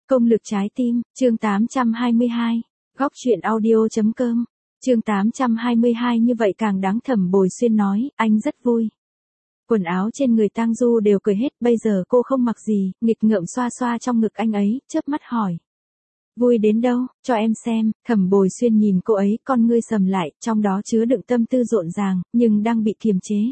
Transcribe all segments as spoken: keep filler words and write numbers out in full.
Công lực trái tim, chương tám trăm hai mươi hai, góc truyện audio.com, chương tám trăm hai mươi hai như vậy càng đáng. Thẩm Bồi Xuyên nói, anh rất vui. Quần áo trên người Tang Du đều cởi hết, bây giờ cô không mặc gì, nghịch ngợm xoa xoa trong ngực anh ấy, chớp mắt hỏi. Vui đến đâu, cho em xem. Thẩm Bồi Xuyên nhìn cô ấy, con ngươi sầm lại, trong đó chứa đựng tâm tư rộn ràng, nhưng đang bị kiềm chế.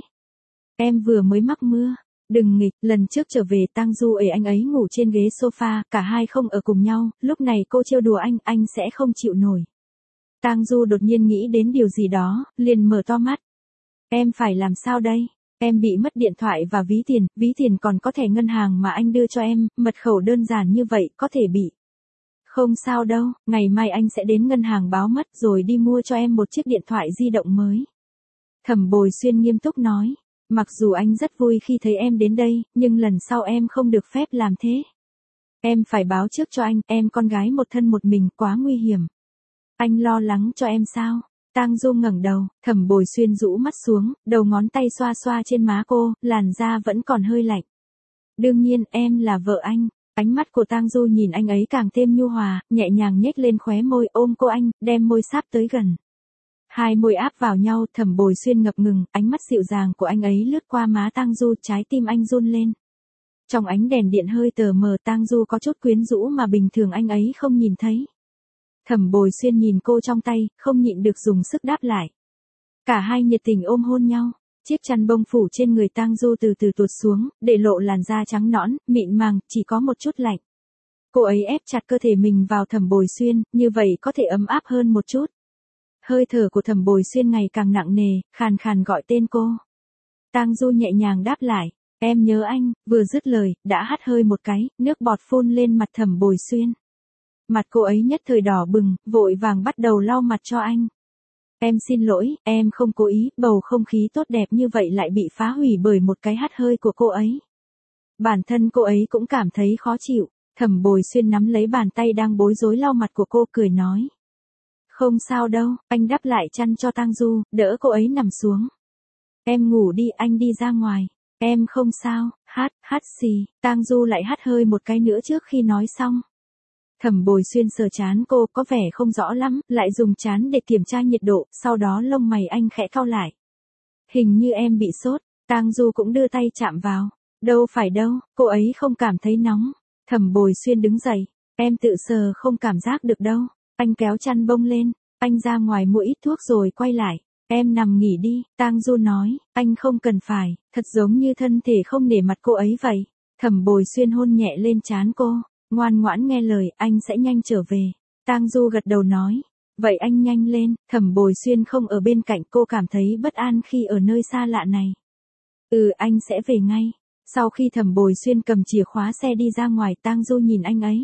Em vừa mới mắc mưa. Đừng nghịch, lần trước trở về Tang Du ể anh ấy ngủ trên ghế sofa, cả hai không ở cùng nhau, lúc này cô trêu đùa anh, anh sẽ không chịu nổi. Tang Du đột nhiên nghĩ đến điều gì đó, liền mở to mắt. Em phải làm sao đây? Em bị mất điện thoại và ví tiền, ví tiền còn có thẻ ngân hàng mà anh đưa cho em, mật khẩu đơn giản như vậy, có thể bị. Không sao đâu, ngày mai anh sẽ đến ngân hàng báo mất rồi đi mua cho em một chiếc điện thoại di động mới. Thẩm Bồi Xuyên nghiêm túc nói. Mặc dù anh rất vui khi thấy em đến đây, nhưng lần sau em không được phép làm thế. Em phải báo trước cho anh, em con gái một thân một mình, quá nguy hiểm. Anh lo lắng cho em sao? Tang Du ngẩng đầu, Thẩm Bồi Xuyên rũ mắt xuống, đầu ngón tay xoa xoa trên má cô, làn da vẫn còn hơi lạnh. Đương nhiên, em là vợ anh. Ánh mắt của Tang Du nhìn anh ấy càng thêm nhu hòa, nhẹ nhàng nhếch lên khóe môi, ôm cô anh, đem môi sáp tới gần. Hai môi áp vào nhau, Thẩm Bồi Xuyên ngập ngừng, ánh mắt dịu dàng của anh ấy lướt qua má Tang Du, trái tim anh run lên. Trong ánh đèn điện hơi tờ mờ, Tang Du có chút quyến rũ mà bình thường anh ấy không nhìn thấy. Thẩm Bồi Xuyên nhìn cô trong tay, không nhịn được dùng sức đáp lại. Cả hai nhiệt tình ôm hôn nhau, chiếc chăn bông phủ trên người Tang Du từ từ tuột xuống, để lộ làn da trắng nõn, mịn màng, chỉ có một chút lạnh. Cô ấy ép chặt cơ thể mình vào Thẩm Bồi Xuyên, như vậy có thể ấm áp hơn một chút. Hơi thở của Thẩm Bồi Xuyên ngày càng nặng nề, khàn khàn gọi tên cô. Tang Du nhẹ nhàng đáp lại, em nhớ anh. Vừa dứt lời, đã hắt hơi một cái, nước bọt phun lên mặt Thẩm Bồi Xuyên. Mặt cô ấy nhất thời đỏ bừng, vội vàng bắt đầu lau mặt cho anh. Em xin lỗi, em không cố ý, bầu không khí tốt đẹp như vậy lại bị phá hủy bởi một cái hắt hơi của cô ấy. Bản thân cô ấy cũng cảm thấy khó chịu. Thẩm Bồi Xuyên nắm lấy bàn tay đang bối rối lau mặt của cô, cười nói. Không sao đâu, anh đắp lại chăn cho Tang Du, đỡ cô ấy nằm xuống. Em ngủ đi, anh đi ra ngoài. Em không sao. Hát, hát xì. Tang Du lại hắt hơi một cái nữa trước khi nói xong. Thẩm Bồi Xuyên sờ trán cô, có vẻ không rõ lắm, lại dùng trán để kiểm tra nhiệt độ, sau đó lông mày anh khẽ cau lại. Hình như em bị sốt. Tang Du cũng đưa tay chạm vào. Đâu phải đâu, cô ấy không cảm thấy nóng. Thẩm Bồi Xuyên đứng dậy. Em tự sờ không cảm giác được đâu. Anh kéo chăn bông lên, anh ra ngoài mua ít thuốc rồi quay lại. Em nằm nghỉ đi, Tang Du nói, anh không cần phải, thật giống như thân thể không nể mặt cô ấy vậy. Thẩm Bồi Xuyên hôn nhẹ lên trán cô, ngoan ngoãn nghe lời, anh sẽ nhanh trở về. Tang Du gật đầu nói, vậy anh nhanh lên. Thẩm Bồi Xuyên không ở bên cạnh, cô cảm thấy bất an khi ở nơi xa lạ này. Ừ, anh sẽ về ngay. Sau khi Thẩm Bồi Xuyên cầm chìa khóa xe đi ra ngoài, Tang Du nhìn anh ấy.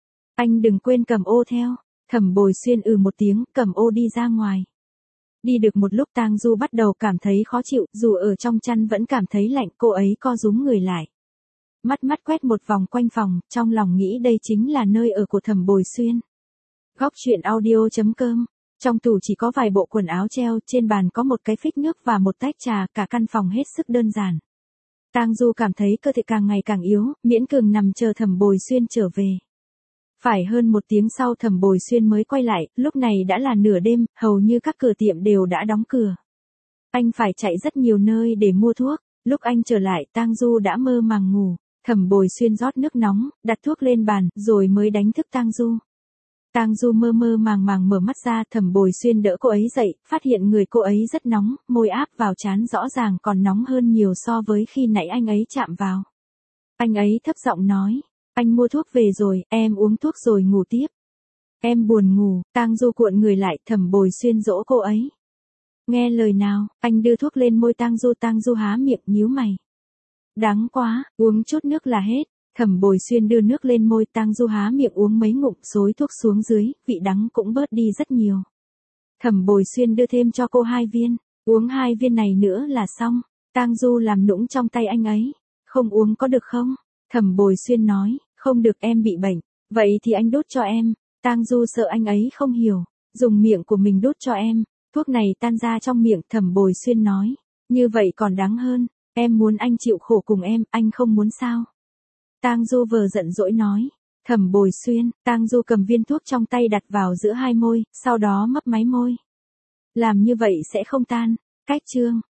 Anh đừng quên cầm ô theo. Thẩm Bồi Xuyên ừ một tiếng, cầm ô đi ra ngoài. Đi được một lúc Tang Du bắt đầu cảm thấy khó chịu, dù ở trong chăn vẫn cảm thấy lạnh, cô ấy co rúm người lại. Mắt mắt quét một vòng quanh phòng, trong lòng nghĩ đây chính là nơi ở của Thẩm Bồi Xuyên. Góc truyện audio.com, trong tủ chỉ có vài bộ quần áo treo, trên bàn có một cái phích nước và một tách trà, cả căn phòng hết sức đơn giản. Tang Du cảm thấy cơ thể càng ngày càng yếu, miễn cường nằm chờ Thẩm Bồi Xuyên trở về. Phải hơn một tiếng sau Thẩm Bồi Xuyên mới quay lại, lúc này đã là nửa đêm, hầu như các cửa tiệm đều đã đóng cửa. Anh phải chạy rất nhiều nơi để mua thuốc, lúc anh trở lại Tang Du đã mơ màng ngủ, Thẩm Bồi Xuyên rót nước nóng, đặt thuốc lên bàn, rồi mới đánh thức Tang Du. Tang Du mơ mơ màng màng mở mắt ra, Thẩm Bồi Xuyên đỡ cô ấy dậy, phát hiện người cô ấy rất nóng, môi áp vào trán rõ ràng còn nóng hơn nhiều so với khi nãy anh ấy chạm vào. Anh ấy thấp giọng nói. Anh mua thuốc về rồi, em uống thuốc rồi ngủ tiếp. Em buồn ngủ. Tang Du cuộn người lại, Thẩm Bồi Xuyên dỗ cô ấy. Nghe lời nào, anh đưa thuốc lên môi Tang Du. Tang Du há miệng nhíu mày. Đắng quá, uống chút nước là hết. Thẩm Bồi Xuyên đưa nước lên môi Tang Du há miệng uống mấy ngụm, xối thuốc xuống dưới, vị đắng cũng bớt đi rất nhiều. Thẩm Bồi Xuyên đưa thêm cho cô hai viên, uống hai viên này nữa là xong. Tang Du làm nũng trong tay anh ấy. Không uống có được không? Thẩm Bồi Xuyên nói, không được, em bị bệnh. Vậy thì anh đút cho em. Tang Du sợ anh ấy không hiểu, dùng miệng của mình đút cho em. Thuốc này tan ra trong miệng. Thẩm Bồi Xuyên nói, như vậy còn đáng hơn. Em muốn anh chịu khổ cùng em, anh không muốn sao? Tang Du vờ giận dỗi nói, Thẩm Bồi Xuyên, Tang Du cầm viên thuốc trong tay đặt vào giữa hai môi, sau đó mấp máy môi. Làm như vậy sẽ không tan. Cách chương.